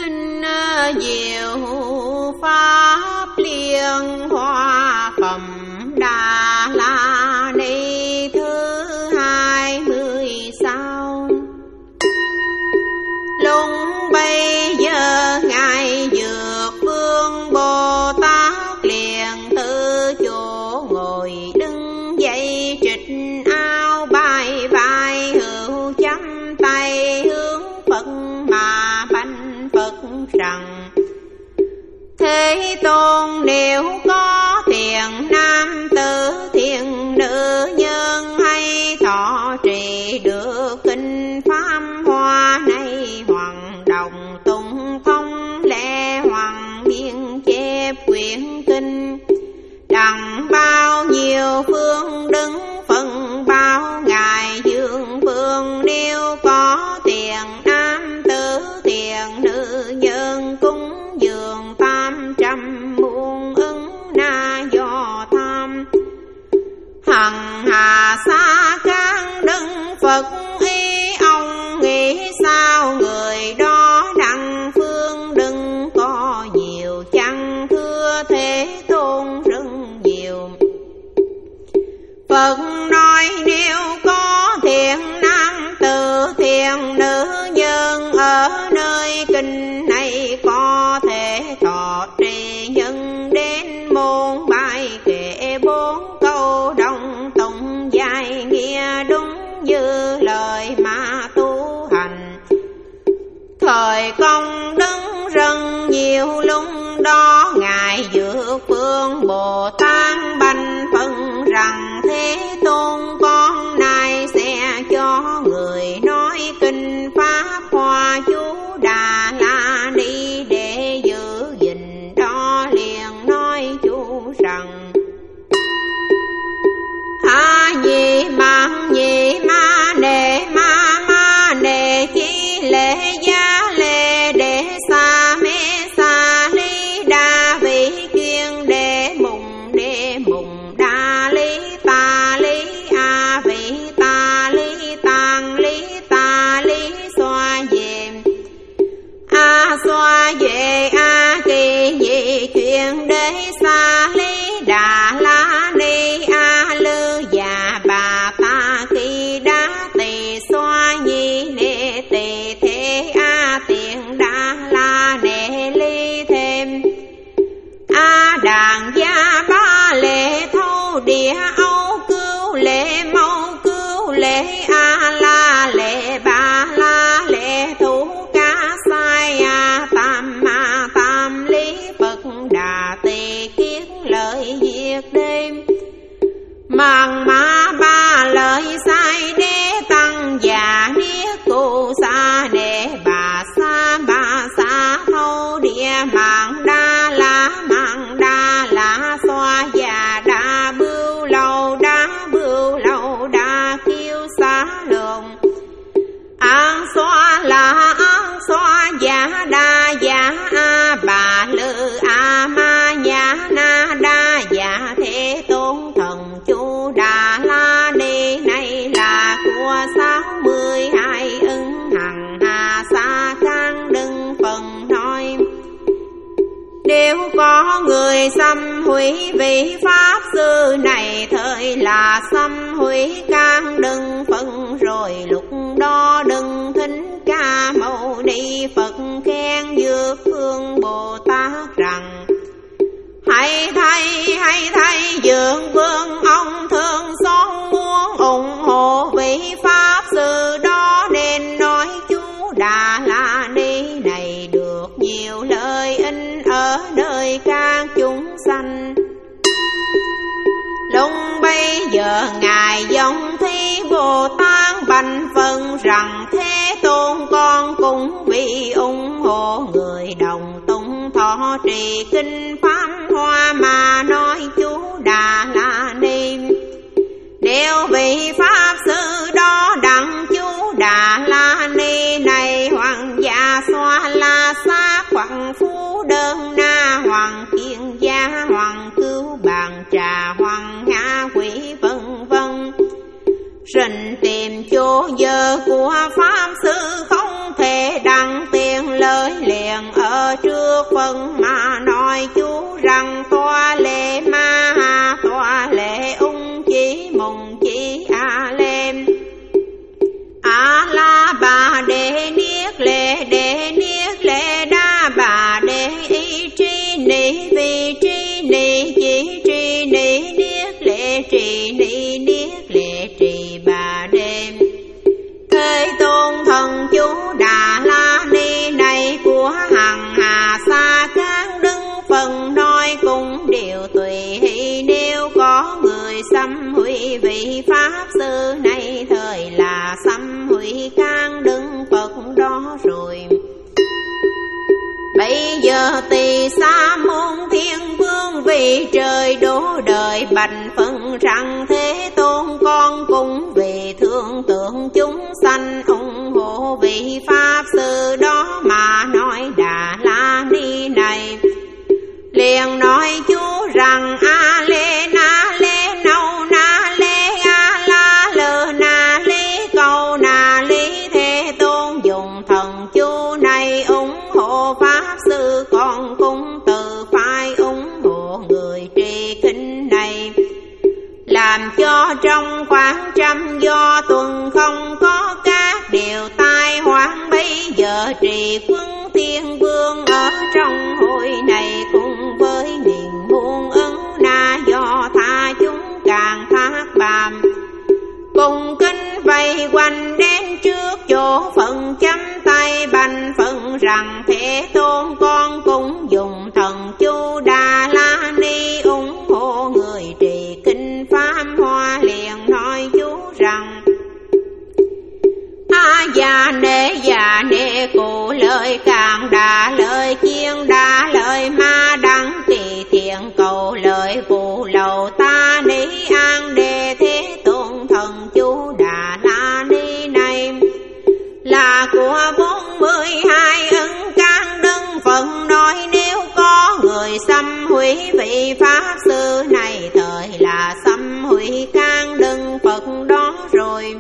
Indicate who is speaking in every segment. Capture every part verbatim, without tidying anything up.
Speaker 1: kinh diệu pháp liên hoa phẩm Đà La Ni thứ hai mươi sáu. Lúc bây giờ ngài Dược Vương Bồ Tát liền từ chỗ ngồi đứng dậy, trịch áo bài vai hữu chắp tay hướng Phật mà bạch Phật rằng: Thế Tôn, nếu có thiện nam tử thiện nữ nhân hay thọ trì được kinh pháp hoa này, hoàng đồng tụng thông lệ hoàng biên chép quyển kinh, đặng bao nhiêu phương đứng phần bao ngài Dương Vương. Nếu có thiện nam tử thiện nữ nhân cúng dường tam trăm muôn ứng na do tham, hằng hà xa can đấng Phật ý ông nghĩ sao người đó đặng phương đừng có nhiều chăng, thưa Thế Tôn rất nhiều. Phật nói: Nếu có thiện nam tử thiện nữ nhân ở nơi kinh này, có thể thọ trì nhân đến môn bài kệ bốn câu đồng tụng dài nghĩa đúng như lời mà tu hành. Thời công đứng rất nhiều, lúc đó ngài Dược Vương Bồ Tát bạch Phật rằng: Thế Tôn, con nay sẽ cho người nói kinh pháp hoa chú Đà La Ni để giữ gìn. Đó liền nói chú rằng: A Di Mạng Nhị Ma Đề Ma Ma Đề Chi Lễ Gia Lễ Đề Sa Mê Sa Ly Đa Vị Chuyên Đề Mùng Đề Mùng Đa Lý Ta Lý A Vị Ta Lý Tàng Lý Ta Lý Xoa Về A Xoa Về A Kỳ Nhị Chuyên Đề Sa Lý Đà La Ni A Lư Già Bà Ta Kỳ Đá Tỳ Xoa Nhi Nê Tỳ Thế A Tiện Đà La Nê Ly Thêm A Đàn Gia Ba Lệ Thâu Địa Âu Cứu Lệ Mâu Cứu Lệ A La Lệ Ba La Lệ Thủ Ca Sai A Tam Ma Tam Lý Phật Đà Tỳ Kiết Lợi Diệt Đêm Màng Ma Ba Lợi Sai Đế Tăng Già Niết Cụ Sa Đề Bà Sa Bà Sa Thâu Địa Mạng Đa La Mạng Đa La Xoa Già Đa Bưu Lâu Đa Bưu Lâu Đa Kiêu Xá Lượng An Xoa La An Xoa Già Đa Già A Bà Lư A Ma Nhã Na Đa Già Thế Tôn Thần Chú Đà La Ni này là của sáu mươi hai ứng hằng hà sa can đừng phần nói. Nếu có người xâm hủy vị pháp sư này, thời là xâm hủy can đừng phần rồi, lúc đó đừng thính ca Mâu Ni Phật khen Dược Vương Bồ Tát rằng: Hãy thay, hãy thay Dược Vương, ông thương xót muốn ủng hộ vị pháp sư đó, nên nói chú Đà La Ni này được nhiều lợi ích ở nơi các chúng sanh. Lúc bây giờ ngài Giống Thi Bồ Tát bạch Phật rằng: Thế Tôn, con cũng vì ủng hộ người đồng tụng thọ trì kinh pháp hoa mà nói chú Đà La Ni. Nếu vị pháp sư đó đặng chú Đà La Ni này, hoàng gia xoa la sát hoàng phú đơn na hoàng kiên gia hoàng cứu bàn trà hoàng hạ quỷ vân vân, rình tìm chỗ giờ của pháp sư không thể đặng tiền lời liền phận đó rồi. Bây giờ tỳ xa môn thiên vương vì trời đổ đời bạch phận rằng Thế Tôn con cũng vì thương tượng chúng sanh ủng hộ vị pháp sư đó mà nói Đà La Ni này. Liền nói chú rằng a lê na lê nâu na lê a la lơ na lý câu na lý Thế Tôn dùng thần chú này ủng hộ pháp sư con cũng tự phải ủng hộ người trì kinh này. Làm cho trong khoảng trăm do tuần không có các điều tai hoạn. Bây giờ trì quân thiên vương ở trong hội này cùng với niềm muôn ấn na do tha chúng càng thác bàm. Cùng kinh vây quanh đến trước chỗ phận chấm tay bành phận rằng Thế Tôn con cũng dùng thần chú Đà La Ni ủng hộ người trì kinh pháp hoa. Liền nói chú rằng a già nê già nê cụ lời càng đà lời chiên đà lời ma đăng kỳ thiện cầu lời cụ lầu ta ni an đề Thế Tôn thần chú Đà La Ni này là của bốn mươi hai ấn can đơn phận nói. Nếu có người xâm hủy vị pháp sư này thời là xâm hủy can đơn phận đó rồi.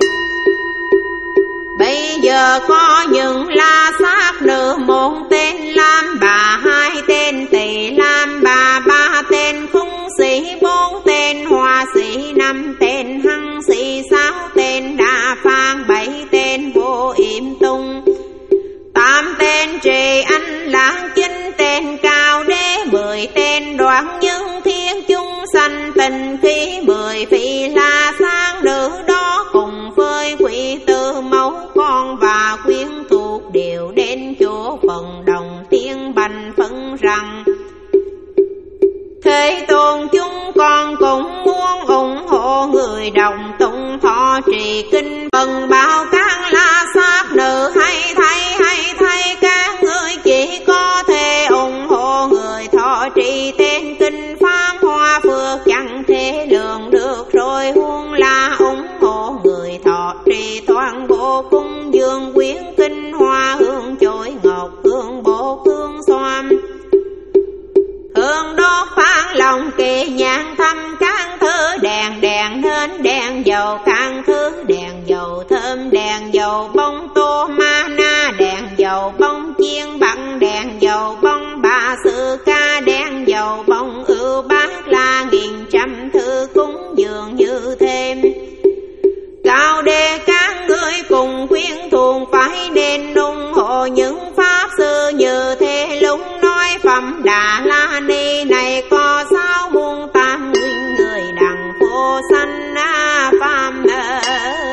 Speaker 1: Bây giờ có những la sát nữ một tên Lam Bà, hai tên Tỳ Lam Bà, ba tên Khung Sĩ, bốn tên Hoa Sĩ, năm tên Hăng Sĩ, sáu tên Đa Phan, bảy tên Vô Yểm Tung, tám tên Trì Anh Lãng, chín tên Cao Đế, mười tên Đoạn Nhân Thiên chúng sanh tình khí, mười phi la sát nữ đó cùng với quỷ tư mẫu con và quyến thuộc đều đến chỗ phần đồng tiên bành phận rằng Thế Tôn chúng con cũng muốn ủng hộ người đồng tụng thọ trì kinh. Phần bao các la sát nữ hay thay hay thay các người chỉ có thể ủng hộ người thọ trì tên kinh pháp hoa phước chẳng thể lượng được rồi. Huống là ủng hộ người thọ trì toàn bộ cung dương quyến kinh hoa hương chổi ngọc hương bộ hương xoam hương đốt phán lòng kỳ nhãn thăm các thứ đèn đèn hến đèn dầu các thứ đèn dầu thơm đèn dầu bông tô ma na đèn dầu bông chiên bằng đèn dầu bông bà sư ca đèn dầu bông ưu bát la nghìn trăm thứ cúng dường như thêm. Cao Đế các ngươi cùng khuyên thuồng phải nên ủng hộ những pháp sư như thế. Lúc nói phẩm Đà La Ni này có sáu muôn tám nghìn người đặng vô sanh phàm